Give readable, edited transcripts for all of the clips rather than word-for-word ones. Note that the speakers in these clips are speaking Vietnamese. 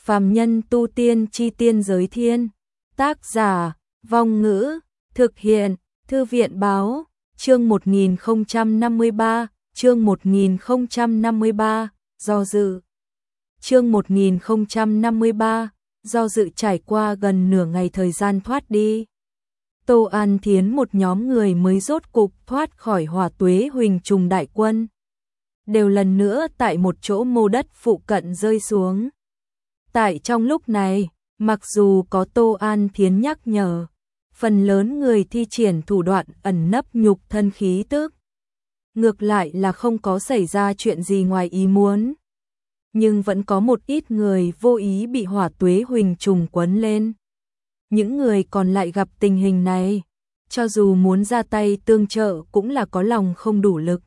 Phàm nhân tu tiên chi tiên giới thiên. Tác giả, Vong Ngữ, thực hiện, Thư viện Báo, chương 1053, chương 1053, do dự. Chương 1053, do dự trải qua gần nửa ngày thời gian thoát đi. Tô An Thiến một nhóm người mới rốt cục thoát khỏi Hỏa Tuế Huỳnh Trùng đại quân. Đều lần nữa tại một chỗ mô đất phụ cận rơi xuống. Tại trong lúc này, mặc dù có Tô An Thiến nhắc nhở, phần lớn người thi triển thủ đoạn ẩn nấp nhục thân khí tức. Ngược lại là không có xảy ra chuyện gì ngoài ý muốn. Nhưng vẫn có một ít người vô ý bị Hỏa Tuế Huỳnh Trùng quấn lên. Những người còn lại gặp tình hình này, cho dù muốn ra tay tương trợ cũng là có lòng không đủ lực.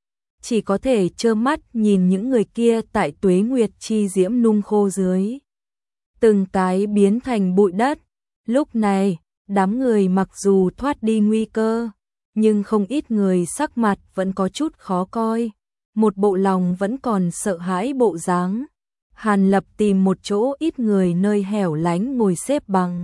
Chỉ có thể trơ mắt nhìn những người kia tại Tuế Nguyệt chi diễm nung khô dưới. Từng cái biến thành bụi đất. Lúc này, đám người mặc dù thoát đi nguy cơ, nhưng không ít người sắc mặt vẫn có chút khó coi. Một bộ lòng vẫn còn sợ hãi bộ dáng. Hàn Lập tìm một chỗ ít người nơi hẻo lánh ngồi xếp bằng.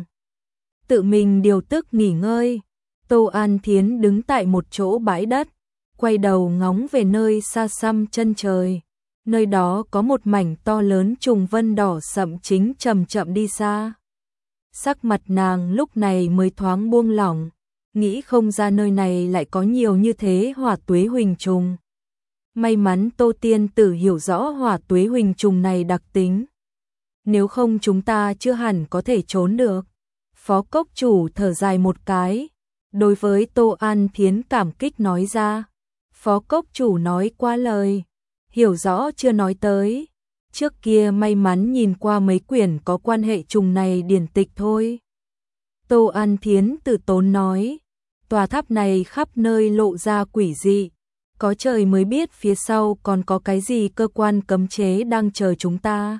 Tự mình điều tức nghỉ ngơi. Tô An Thiến đứng tại một chỗ bãi đất, quay đầu ngóng về nơi xa xăm chân trời. Nơi đó có một mảnh to lớn trùng vân đỏ sậm chính chậm chậm đi xa. Sắc mặt nàng lúc này mới thoáng buông lỏng, nghĩ không ra nơi này lại có nhiều như thế Hỏa Tuế Huỳnh Trùng. May mắn Tô Tiên Tử hiểu rõ Hỏa Tuế Huỳnh Trùng này đặc tính. Nếu không chúng ta chưa hẳn có thể trốn được. Phó cốc chủ thở dài một cái, đối với Tô An Thiến cảm kích nói ra. Phó cốc chủ nói qua lời, hiểu rõ chưa nói tới. Trước kia may mắn nhìn qua mấy quyển có quan hệ trùng này điển tịch thôi. Tô An Thiến từ tốn nói, tòa tháp này khắp nơi lộ ra quỷ dị. Có trời mới biết phía sau còn có cái gì cơ quan cấm chế đang chờ chúng ta.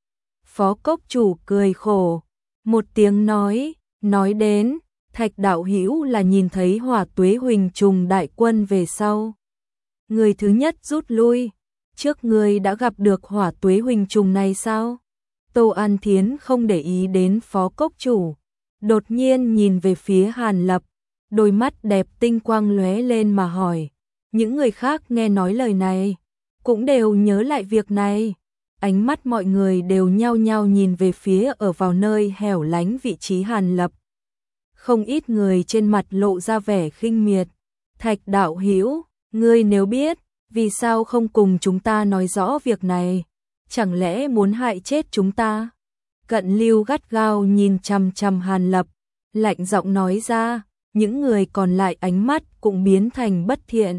Phó cốc chủ cười khổ, một tiếng nói đến, Thạch đạo hữu là nhìn thấy Hỏa Tuế Huỳnh Trùng đại quân về sau. Người thứ nhất rút lui, trước người đã gặp được Hỏa Tuế Huỳnh Trùng này sao? Tô An Thiến không để ý đến phó cốc chủ, đột nhiên nhìn về phía Hàn Lập, đôi mắt đẹp tinh quang lóe lên mà hỏi. Những người khác nghe nói lời này, cũng đều nhớ lại việc này. Ánh mắt mọi người đều nhao nhao nhìn về phía ở vào nơi hẻo lánh vị trí Hàn Lập. Không ít người trên mặt lộ ra vẻ khinh miệt. Thạch đạo hữu, ngươi nếu biết, vì sao không cùng chúng ta nói rõ việc này? Chẳng lẽ muốn hại chết chúng ta? Cận Lưu gắt gao nhìn chằm chằm Hàn Lập, lạnh giọng nói ra. Những người còn lại ánh mắt cũng biến thành bất thiện.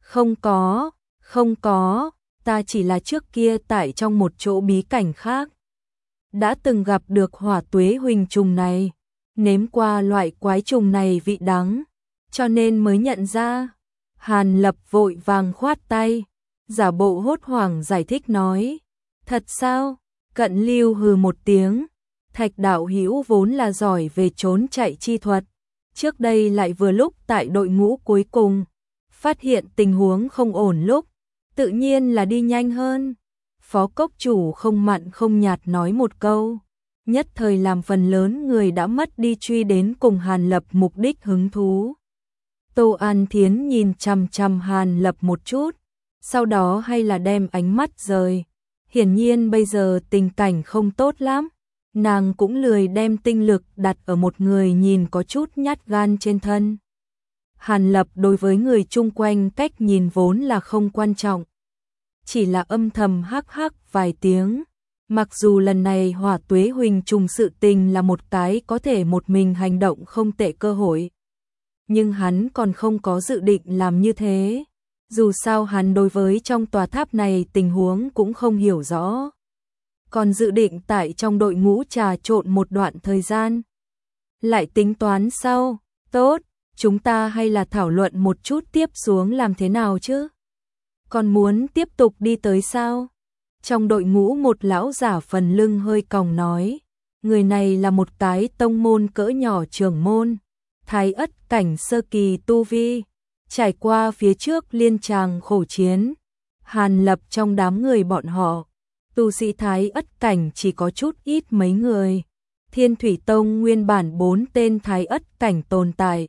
Không có, ta chỉ là trước kia tại trong một chỗ bí cảnh khác. Đã từng gặp được Hỏa Tuế Huỳnh Trùng này, nếm qua loại quái trùng này vị đắng, cho nên mới nhận ra. Hàn Lập vội vàng khoát tay, giả bộ hốt hoảng giải thích nói. Thật sao? Cận Lưu hừ một tiếng. Thạch đạo hữu vốn là giỏi về trốn chạy chi thuật, trước đây lại vừa lúc tại đội ngũ cuối cùng, phát hiện tình huống không ổn lúc, tự nhiên là đi nhanh hơn. Phó cốc chủ không mặn không nhạt nói một câu, nhất thời làm phần lớn người đã mất đi truy đến cùng Hàn Lập mục đích hứng thú. Tô An Thiến nhìn chằm chằm Hàn Lập một chút, sau đó hay là đem ánh mắt rời. Hiển nhiên bây giờ tình cảnh không tốt lắm, nàng cũng lười đem tinh lực đặt ở một người nhìn có chút nhát gan trên thân. Hàn Lập đối với người chung quanh cách nhìn vốn là không quan trọng, chỉ là âm thầm hắc hắc vài tiếng. Mặc dù lần này Hỏa Tuế Huỳnh Trùng sự tình là một cái có thể một mình hành động không tệ cơ hội, nhưng hắn còn không có dự định làm như thế. Dù sao hắn đối với trong tòa tháp này tình huống cũng không hiểu rõ, còn dự định tại trong đội ngũ trà trộn một đoạn thời gian. Lại tính toán sau, tốt, chúng ta hay là thảo luận một chút tiếp xuống làm thế nào chứ? Còn muốn tiếp tục đi tới sao? Trong đội ngũ một lão giả phần lưng hơi còng nói, người này là một cái tông môn cỡ nhỏ trưởng môn, thái ất cảnh sơ kỳ tu vi, trải qua phía trước liên tràng khổ chiến. Hàn Lập trong đám người bọn họ, Tu sĩ Thái Ất cảnh chỉ có chút ít mấy người. Thiên Thủy Tông nguyên bản 4 tên Thái Ất cảnh tồn tại.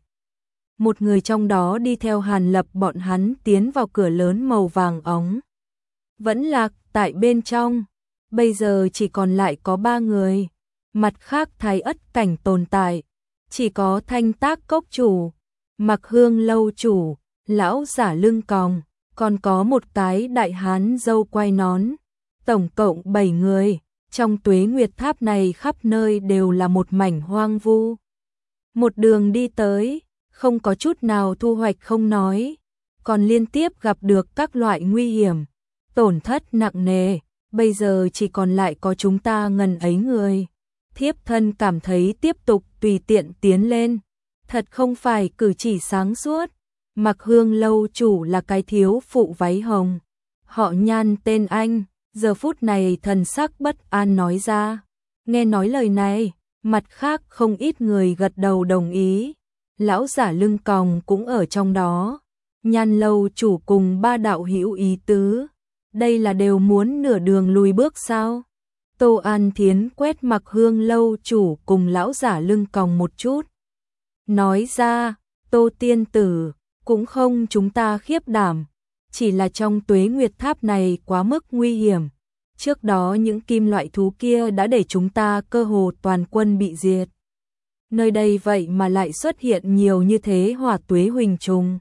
Một người trong đó đi theo Hàn Lập bọn hắn tiến vào cửa lớn màu vàng óng. Vẫn lạc tại bên trong, bây giờ chỉ còn lại có 3 người. Mặt khác Thái Ất cảnh tồn tại, chỉ có Thanh Tác Cốc chủ, Mặc Hương lâu chủ, lão giả lưng còng, còn có một cái đại hán râu quai nón. Tổng cộng 7 người, trong Tuế Nguyệt Tháp này khắp nơi đều là một mảnh hoang vu. Một đường đi tới, không có chút nào thu hoạch không nói, còn liên tiếp gặp được các loại nguy hiểm, tổn thất nặng nề, bây giờ chỉ còn lại có chúng ta ngần ấy người. Thiếp thân cảm thấy tiếp tục tùy tiện tiến lên, thật không phải cử chỉ sáng suốt. Mặc Hương lâu chủ là cái thiếu phụ váy hồng, họ Nhan tên anh, giờ phút này thần sắc bất an nói ra. Nghe nói lời này, mặt khác không ít người gật đầu đồng ý. Lão giả lưng còng cũng ở trong đó. Nhan lâu chủ cùng 3 đạo hữu ý tứ, đây là đều muốn nửa đường lùi bước sao? Tô An Thiến quét Mặc Hương lâu chủ cùng lão giả lưng còng một chút, nói ra, Tô tiên tử, cũng không chúng ta khiếp đảm, chỉ là trong Tuế Nguyệt Tháp này quá mức nguy hiểm. Trước đó những kim loại thú kia đã để chúng ta cơ hồ toàn quân bị diệt. Nơi đây vậy mà lại xuất hiện nhiều như thế hỏa tuế huỳnh trùng.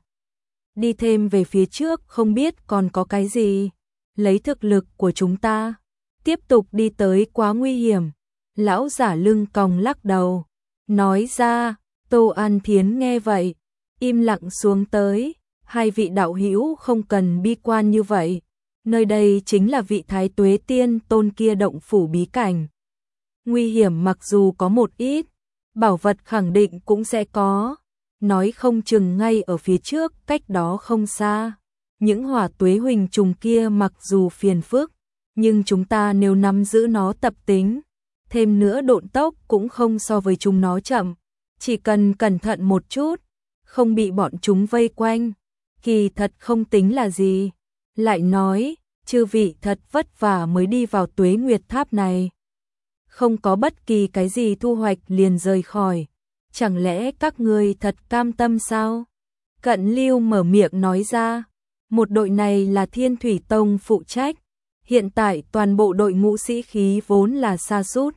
Đi thêm về phía trước không biết còn có cái gì. Lấy thực lực của chúng ta, tiếp tục đi tới quá nguy hiểm. Lão giả lưng còng lắc đầu, nói ra. Tô An Thiến nghe vậy, im lặng xuống tới. Hai vị đạo hữu không cần bi quan như vậy. Nơi đây chính là vị Thái Tuế Tiên Tôn kia động phủ bí cảnh. Nguy hiểm mặc dù có một ít, bảo vật khẳng định cũng sẽ có. Nói không chừng ngay ở phía trước, cách đó không xa. Những hỏa tuế huỳnh trùng kia mặc dù phiền phức, nhưng chúng ta nếu nắm giữ nó tập tính, thêm nữa độn tốc cũng không so với chúng nó chậm. Chỉ cần cẩn thận một chút, không bị bọn chúng vây quanh, kỳ thật không tính là gì. Lại nói, chư vị thật vất vả mới đi vào Tuế Nguyệt Tháp này. Không có bất kỳ cái gì thu hoạch liền rời khỏi. Chẳng lẽ các ngươi thật cam tâm sao? Cận Lưu mở miệng nói ra. Một đội này là Thiên Thủy Tông phụ trách. Hiện tại toàn bộ đội ngũ sĩ khí vốn là sa sút.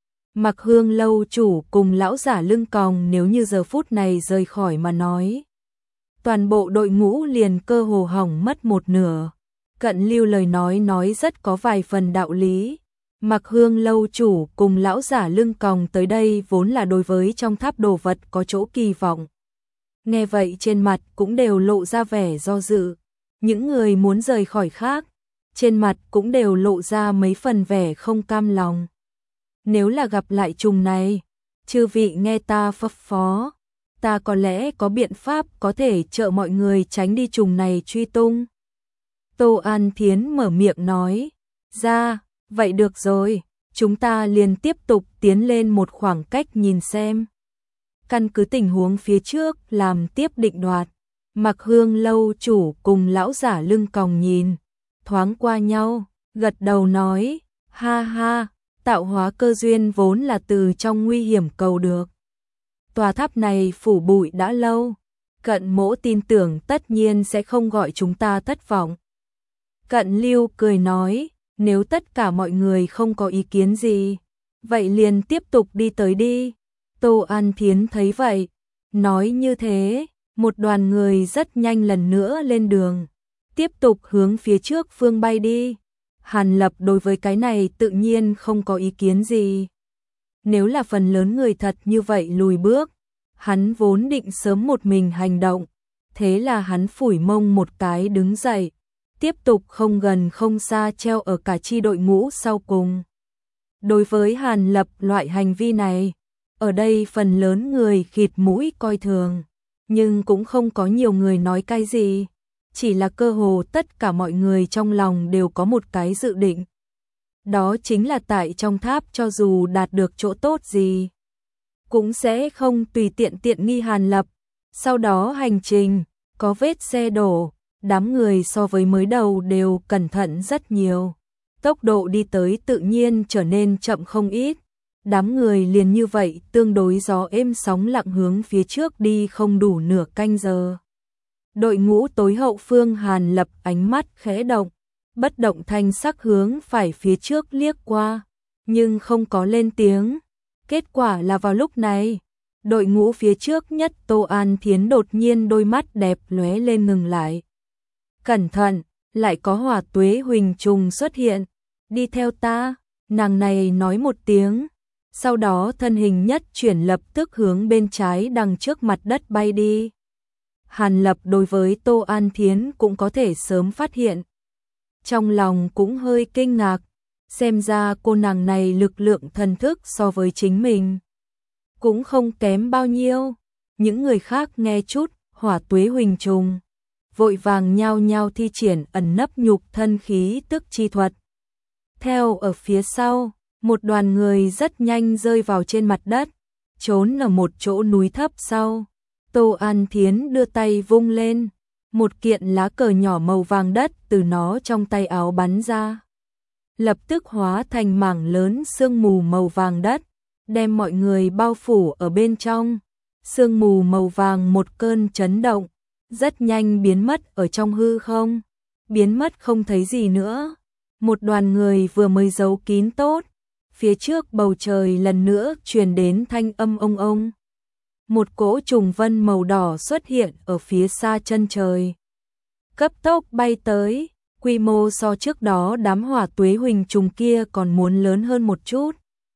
Mặc Hương lâu chủ cùng lão giả lưng còng nếu như giờ phút này rời khỏi mà nói, toàn bộ đội ngũ liền cơ hồ hỏng mất một nửa. Cận Lưu lời nói rất có vài phần đạo lý. Mặc Hương lâu chủ cùng lão giả lưng còng tới đây vốn là đối với trong tháp đồ vật có chỗ kỳ vọng. Nghe vậy trên mặt cũng đều lộ ra vẻ do dự. Những người muốn rời khỏi khác, trên mặt cũng đều lộ ra mấy phần vẻ không cam lòng. Nếu là gặp lại trùng này, chư vị nghe ta phấp phó, ta có lẽ có biện pháp có thể trợ mọi người tránh đi trùng này truy tung. Tô An Thiến mở miệng nói ra, vậy được rồi, chúng ta liền tiếp tục tiến lên một khoảng cách nhìn xem. Căn cứ tình huống phía trước làm tiếp định đoạt. Mặc Hương lâu chủ cùng lão giả lưng còng nhìn thoáng qua nhau, gật đầu nói, ha ha, tạo hóa cơ duyên vốn là từ trong nguy hiểm cầu được. Tòa tháp này phủ bụi đã lâu, Cận Mỗ tin tưởng tất nhiên sẽ không gọi chúng ta thất vọng. Cận Lưu cười nói, nếu tất cả mọi người không có ý kiến gì, vậy liền tiếp tục đi tới đi. Tô An Thiến thấy vậy, nói như thế, một đoàn người rất nhanh lần nữa lên đường, tiếp tục hướng phía trước phương bay đi. Hàn Lập đối với cái này tự nhiên không có ý kiến gì. Nếu là phần lớn người thật như vậy lùi bước, hắn vốn định sớm một mình hành động, thế là hắn phủi mông một cái đứng dậy, tiếp tục không gần không xa treo ở cả chi đội ngũ sau cùng. Đối với Hàn Lập loại hành vi này, ở đây phần lớn người khịt mũi coi thường, nhưng cũng không có nhiều người nói cái gì. Chỉ là cơ hồ tất cả mọi người trong lòng đều có một cái dự định. Đó chính là tại trong tháp cho dù đạt được chỗ tốt gì, cũng sẽ không tùy tiện nghi Hàn Lập. Sau đó hành trình, có vết xe đổ, đám người so với mới đầu đều cẩn thận rất nhiều. tốc độ đi tới tự nhiên trở nên chậm không ít. Đám người liền như vậy tương đối gió êm sóng lặng hướng phía trước đi không đủ nửa canh giờ. Đội ngũ tối hậu phương Hàn Lập ánh mắt khẽ động, bất động thanh sắc hướng phải phía trước liếc qua, nhưng không có lên tiếng. Kết quả là vào lúc này, đội ngũ phía trước nhất Tô An Thiến đột nhiên đôi mắt đẹp lóe lên ngừng lại. Cẩn thận, lại có hỏa tuế huỳnh trùng xuất hiện, đi theo ta, nàng này nói một tiếng. Sau đó thân hình nhất chuyển lập tức hướng bên trái đằng trước mặt đất bay đi. Hàn Lập đối với Tô An Thiến cũng có thể sớm phát hiện. Trong lòng cũng hơi kinh ngạc, xem ra cô nàng này lực lượng thần thức so với chính mình cũng không kém bao nhiêu. Những người khác nghe chút hỏa tuế huỳnh trùng, vội vàng nhao nhao thi triển ẩn nấp nhục thân khí tức chi thuật. Theo ở phía sau, một đoàn người rất nhanh rơi vào trên mặt đất, trốn ở một chỗ núi thấp sau. Tô An Thiến đưa tay vung lên, một kiện lá cờ nhỏ màu vàng đất từ nó trong tay áo bắn ra. Lập tức hóa thành mảng lớn sương mù màu vàng đất, đem mọi người bao phủ ở bên trong. Sương mù màu vàng một cơn chấn động, rất nhanh biến mất ở trong hư không, biến mất không thấy gì nữa. Một đoàn người vừa mới giấu kín tốt, phía trước bầu trời lần nữa truyền đến thanh âm ông ông. Một cỗ trùng vân màu đỏ xuất hiện ở phía xa chân trời, cấp tốc bay tới, quy mô so trước đó đám hỏa tuế huỳnh trùng kia còn muốn lớn hơn một chút.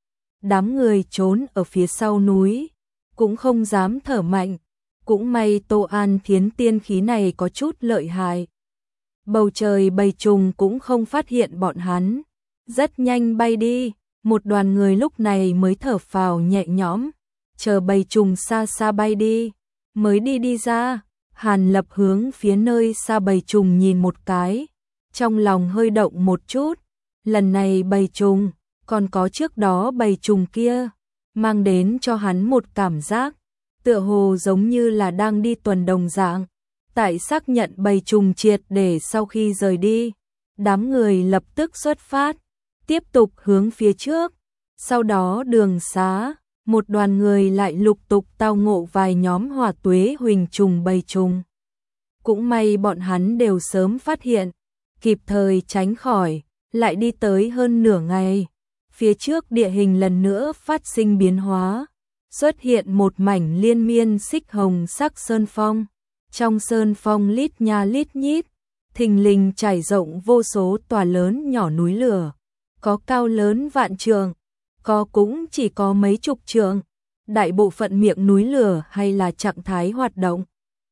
Đám người trốn ở phía sau núi, cũng không dám thở mạnh, cũng may Tô An Thiến tiên khí này có chút lợi hại. Bầu trời bầy trùng cũng không phát hiện bọn hắn, rất nhanh bay đi. Một đoàn người lúc này mới thở phào nhẹ nhõm, chờ bầy trùng xa xa bay đi, mới đi ra. Hàn Lập hướng phía nơi xa bầy trùng nhìn một cái, trong lòng hơi động một chút. Lần này bầy trùng, còn có trước đó bầy trùng kia, mang đến cho hắn một cảm giác, tựa hồ giống như là đang đi tuần đồng dạng. Tại xác nhận bầy trùng triệt để sau khi rời đi, đám người lập tức xuất phát, tiếp tục hướng phía trước. Sau đó đường xá, một đoàn người lại lục tục tao ngộ vài nhóm hỏa tuế huỳnh trùng bầy trùng. Cũng may bọn hắn đều sớm phát hiện, kịp thời tránh khỏi, lại đi tới hơn nửa ngày. Phía trước địa hình lần nữa phát sinh biến hóa, xuất hiện một mảnh liên miên xích hồng sắc sơn phong. Trong sơn phong lít nha lít nhít, thình lình trải rộng vô số tòa lớn nhỏ núi lửa, có cao lớn vạn trượng, có cũng chỉ có mấy chục trượng. Đại bộ phận miệng núi lửa hay là trạng thái hoạt động.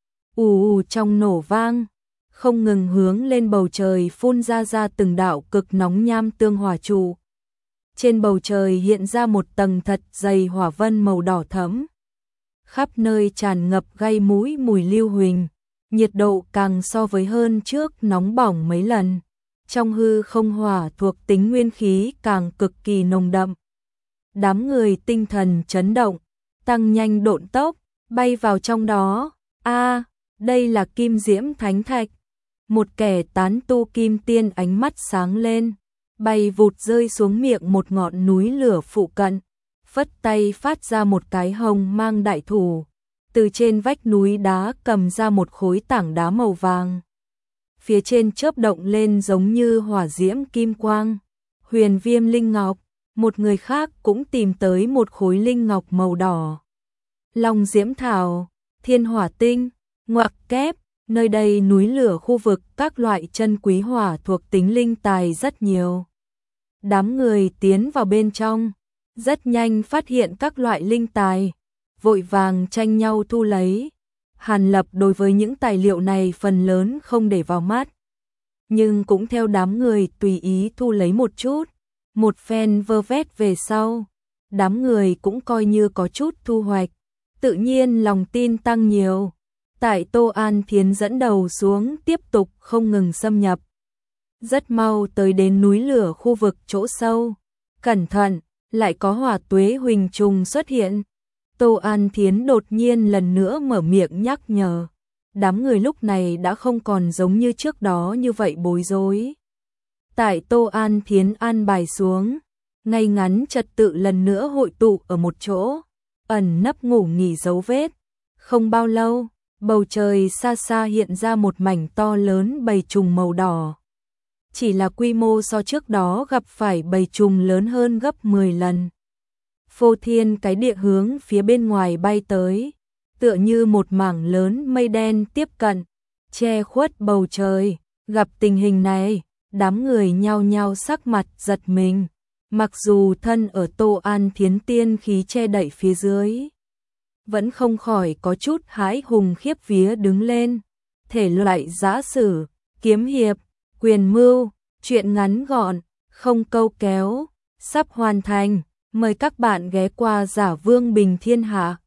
Ù trong nổ vang, không ngừng hướng lên bầu trời phun ra từng đạo cực nóng nham tương hỏa trụ. Trên bầu trời hiện ra một tầng thật dày hỏa vân màu đỏ thẫm, khắp nơi tràn ngập gây mũi mùi lưu huỳnh, nhiệt độ càng so với hơn trước nóng bỏng mấy lần. Trong hư không hỏa thuộc tính nguyên khí càng cực kỳ nồng đậm. Đám người tinh thần chấn động, tăng nhanh độn tốc, bay vào trong đó. Đây là Kim Diễm Thánh Thạch. Một kẻ tán tu kim tiên ánh mắt sáng lên, bay vụt rơi xuống miệng một ngọn núi lửa phụ cận, phất tay phát ra một cái hồng mang đại thủ, từ trên vách núi đá cầm ra một khối tảng đá màu vàng. Phía trên chớp động lên giống như hỏa diễm kim quang, huyền viêm linh ngọc. Một người khác cũng tìm tới một khối linh ngọc màu đỏ. Long diễm thảo, thiên hỏa tinh, ngoặc kép, nơi đây núi lửa khu vực các loại chân quý hỏa thuộc tính linh tài rất nhiều. Đám người tiến vào bên trong, rất nhanh phát hiện các loại linh tài, vội vàng tranh nhau thu lấy. Hàn Lập đối với những tài liệu này phần lớn không để vào mắt, nhưng cũng theo đám người tùy ý thu lấy một chút. Một phen vơ vét về sau, đám người cũng coi như có chút thu hoạch, tự nhiên lòng tin tăng nhiều. Tại Tô An Thiến dẫn đầu xuống tiếp tục không ngừng xâm nhập. Rất mau tới đến núi lửa khu vực chỗ sâu. Cẩn thận, lại có hỏa tuế huỳnh trùng xuất hiện. Tô An Thiến đột nhiên lần nữa mở miệng nhắc nhở. Đám người lúc này đã không còn giống như trước đó như vậy bối rối. Tại Tô An Thiến an bài xuống, ngay ngắn trật tự lần nữa hội tụ ở một chỗ, ẩn nấp ngủ nghỉ dấu vết. Không bao lâu, bầu trời xa xa hiện ra một mảnh to lớn bầy trùng màu đỏ. Chỉ là quy mô so trước đó gặp phải bầy trùng lớn hơn gấp 10 lần. Phô thiên cái địa hướng phía bên ngoài bay tới, tựa như một mảng lớn mây đen tiếp cận, che khuất bầu trời. Gặp tình hình này, đám người nhao nhao sắc mặt giật mình. Mặc dù thân ở Tô An Thiến tiên khí che đậy phía dưới, vẫn không khỏi có chút hãi hùng khiếp vía đứng lên. Thể loại giã sử, kiếm hiệp, quyền mưu, truyện ngắn gọn, không câu kéo, sắp hoàn thành. Mời các bạn ghé qua Giả Vương Bình Thiên Hạ.